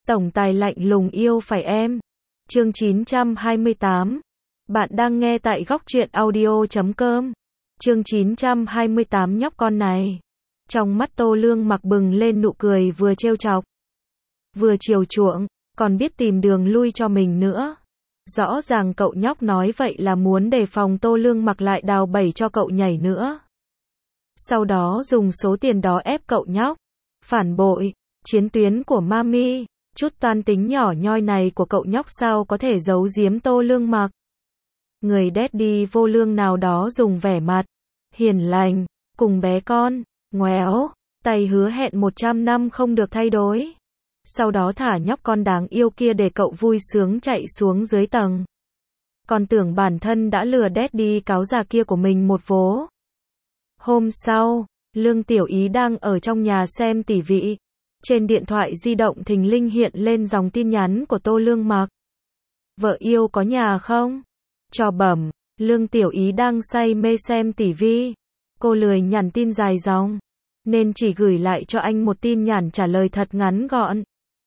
Tổng tài lạnh lùng yêu phải em. Chương 928. Bạn đang nghe tại góc truyện audio.com. Chương 928 nhóc con này. Trong mắt Tô Lương Mặc bừng lên nụ cười vừa trêu chọc, vừa chiều chuộng, còn biết tìm đường lui cho mình nữa. Rõ ràng cậu nhóc nói vậy là muốn đề phòng Tô Lương Mặc lại đào bẩy cho cậu nhảy nữa. Sau đó dùng số tiền đó ép cậu nhóc phản bội chiến tuyến của Mami. Chút toan tính nhỏ nhoi này của cậu nhóc sao có thể giấu giếm Tô Lương Mặc. Người daddy vô lương nào đó dùng vẻ mặt hiền lành cùng bé con ngoéo tay hứa hẹn 100 năm không được thay đổi. Sau đó thả nhóc con đáng yêu kia để cậu vui sướng chạy xuống dưới tầng. Còn tưởng bản thân đã lừa daddy cáo già kia của mình một vố. Hôm sau, Lương Tiểu Ý đang ở trong nhà xem tivi. Trên điện thoại di động thình lình hiện lên dòng tin nhắn của Tô Lương Mặc. Vợ yêu có nhà không? Cho bẩm, Lương Tiểu Ý đang say mê xem tivi. Cô lười nhắn tin dài dòng, nên chỉ gửi lại cho anh một tin nhắn trả lời thật ngắn gọn.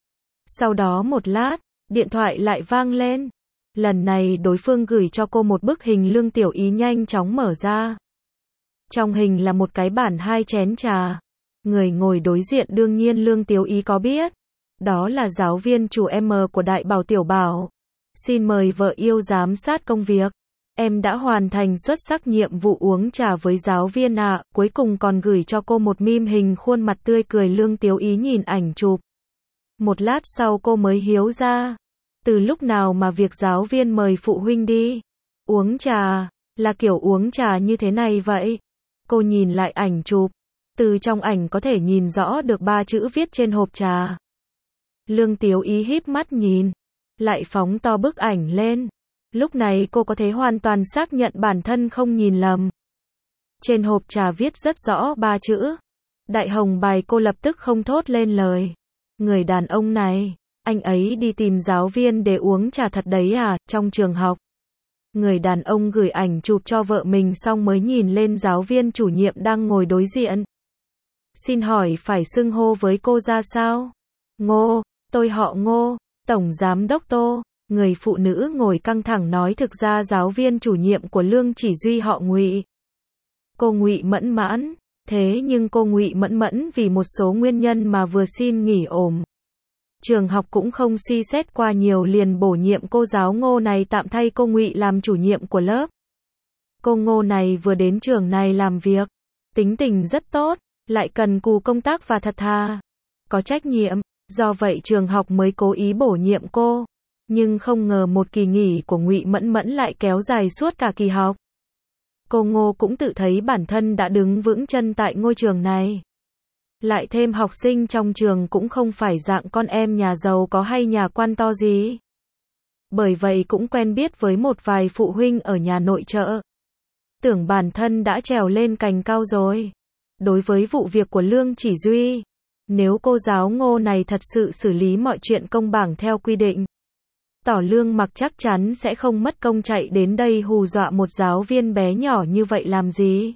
Sau đó một lát, điện thoại lại vang lên. Lần này đối phương gửi cho cô một bức hình Lương Tiểu Ý nhanh chóng mở ra. Trong hình là một cái bàn 2 chén trà. Người ngồi đối diện đương nhiên Lương Tiểu Ý có biết. Đó là giáo viên chủ M của Đại Bảo Tiểu Bảo. Xin mời vợ yêu giám sát công việc. Em đã hoàn thành xuất sắc nhiệm vụ uống trà với giáo viên ạ. Cuối cùng còn gửi cho cô một meme hình khuôn mặt tươi cười. Lương Tiểu Ý nhìn ảnh chụp. Một lát sau cô mới hiểu ra. Từ lúc nào mà việc giáo viên mời phụ huynh đi uống trà là kiểu uống trà như thế này vậy? Cô nhìn lại ảnh chụp. Từ trong ảnh có thể nhìn rõ được 3 chữ viết trên hộp trà. Lương Tiểu Ý híp mắt nhìn, lại phóng to bức ảnh lên. Lúc này cô có thể hoàn toàn xác nhận bản thân không nhìn lầm. Trên hộp trà viết rất rõ 3 chữ. Đại hồng bài. Cô lập tức không thốt lên lời. Người đàn ông này, anh ấy đi tìm giáo viên để uống trà thật đấy à? Trong trường học, người đàn ông gửi ảnh chụp cho vợ mình xong mới nhìn lên giáo viên chủ nhiệm đang ngồi đối diện. Xin hỏi phải xưng hô với cô ra sao? Ngô, tôi họ Ngô, tổng giám đốc Tô. Người phụ nữ ngồi căng thẳng nói thực ra giáo viên chủ nhiệm của Lương Chỉ Duy họ Ngụy. Cô Ngụy Mẫn Mãn. Thế nhưng cô Ngụy Mẫn Mẫn vì một số nguyên nhân mà vừa xin nghỉ ốm. Trường học cũng không suy xét qua nhiều liền bổ nhiệm cô giáo Ngô này tạm thay cô Ngụy làm chủ nhiệm của lớp. Cô Ngô này vừa đến trường này làm việc, tính tình rất tốt, lại cần cù công tác và thật thà, có trách nhiệm, do vậy trường học mới cố ý bổ nhiệm cô. Nhưng không ngờ một kỳ nghỉ của Ngụy Mẫn Mẫn lại kéo dài suốt cả kỳ học. Cô Ngô cũng tự thấy bản thân đã đứng vững chân tại ngôi trường này. Lại thêm học sinh trong trường cũng không phải dạng con em nhà giàu có hay nhà quan to gì. Bởi vậy cũng quen biết với một vài phụ huynh ở nhà nội trợ. Tưởng bản thân đã trèo lên cành cao rồi. Đối với vụ việc của Lương Chỉ Duy, nếu cô giáo Ngô này thật sự xử lý mọi chuyện công bằng theo quy định, Tỏ Lương Mặc chắc chắn sẽ không mất công chạy đến đây hù dọa một giáo viên bé nhỏ như vậy làm gì.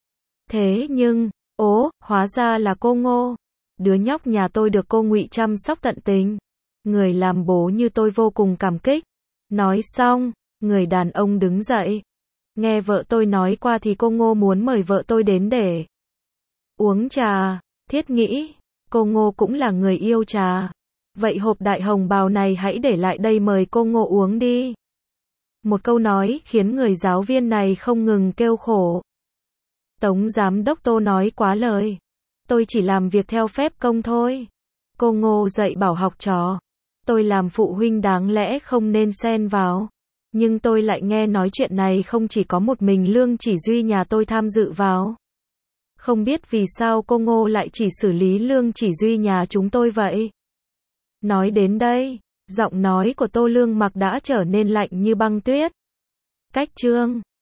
Thế nhưng, hóa ra là cô Ngô. Đứa nhóc nhà tôi được cô Ngụy chăm sóc tận tình. Người làm bố như tôi vô cùng cảm kích. Nói xong, người đàn ông đứng dậy. Nghe vợ tôi nói qua thì cô Ngô muốn mời vợ tôi đến để uống trà. Thiết nghĩ, cô Ngô cũng là người yêu trà. Vậy hộp đại hồng bào này hãy để lại đây mời cô Ngô uống đi. Một câu nói khiến người giáo viên này không ngừng kêu khổ. Tống giám đốc Tô nói quá lời. Tôi chỉ làm việc theo phép công thôi. Cô Ngô dạy bảo học trò. Tôi làm phụ huynh đáng lẽ không nên xen vào. Nhưng tôi lại nghe nói chuyện này không chỉ có một mình Lương Chỉ Duy nhà tôi tham dự vào. Không biết vì sao cô Ngô lại chỉ xử lý Lương Chỉ Duy nhà chúng tôi vậy. Nói đến đây, giọng nói của Tô Lương Mặc đã trở nên lạnh như băng tuyết. Cách chương